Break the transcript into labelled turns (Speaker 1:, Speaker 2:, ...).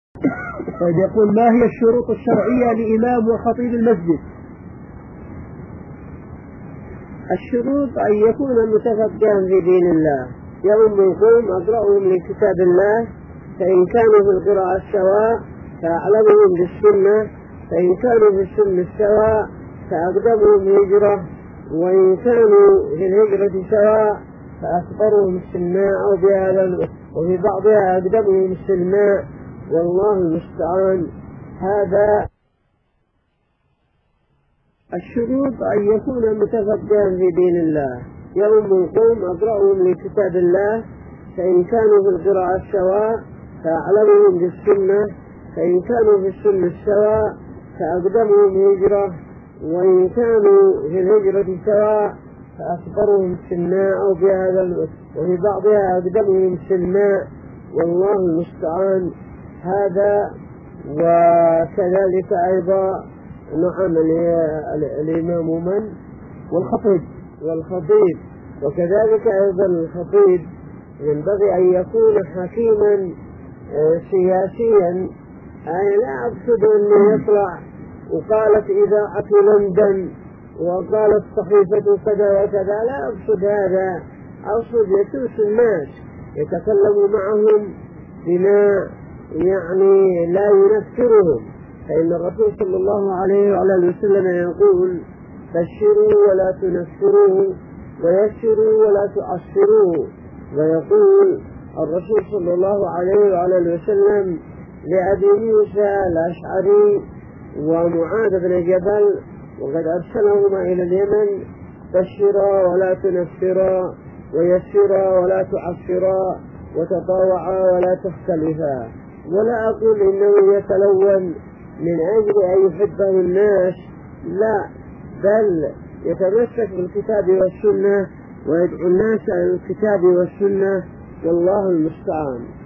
Speaker 1: طيب يقول: ما هي الشروط الشرعية لإمام وخطيب المسجد؟
Speaker 2: الشروط أن يكون متفقها في دين الله، يوم القوم أقرأهم لكتاب الله، فإن كانوا في القراءة سواء فأعلمهم بالسنة، فإن كانوا في السنة سواء فأقدمهم هجرة، وإن كانوا في الهجرة سواء فأكبرهم السماء أو بهذا، وفي بعضها أقدمهم السماء، والله المستعان. هذا الشروط أن يكون متفقها في دين الله، يوم القوم أقرأهم لكتاب الله، فإن كانوا في القراءة سواء فأعلمهم بالسنة، فإن كانوا في السنة سواء فأقدمهم هجرة، وإن كانوا في الهجرة سواء فأكبرهم السماء أو بهذا، وفي بعضها أقدمهم السماء، والله المستعان. هذا وكذلك أيضا نعم الإمام من والخطيب، وكذلك أيضا الخطيب ينبغي أن يكون حكيما سياسيا، أي لا أقصد أن يطلع وقالت إذاعة لندن وقالت صحيفة كذا وكذا، لا أقصد هذا، أقصد يسوس الناس يتكلم معهم بما يعني لا ينفرهم، فإن الرسول صلى الله عليه وعلى وسلم يقول: بشروا ولا تنفروا ويسروا ولا تعسروا. ويقول الرسول صلى الله عليه وعلى وسلم لأبي موسى الأشعري ومعاذ بن جبل وقد أرسلهما إلى اليمن: بشرا ولا تنفرا ويسرا ولا تعسرا وتطاوعا ولا تختلفا. ولا أقول إنه يتلون من أجل أن يحبه الناس، لا، بل يتمسك بالكتاب والسنة ويدعو الناس إلى الكتاب والسنة، والله المستعان.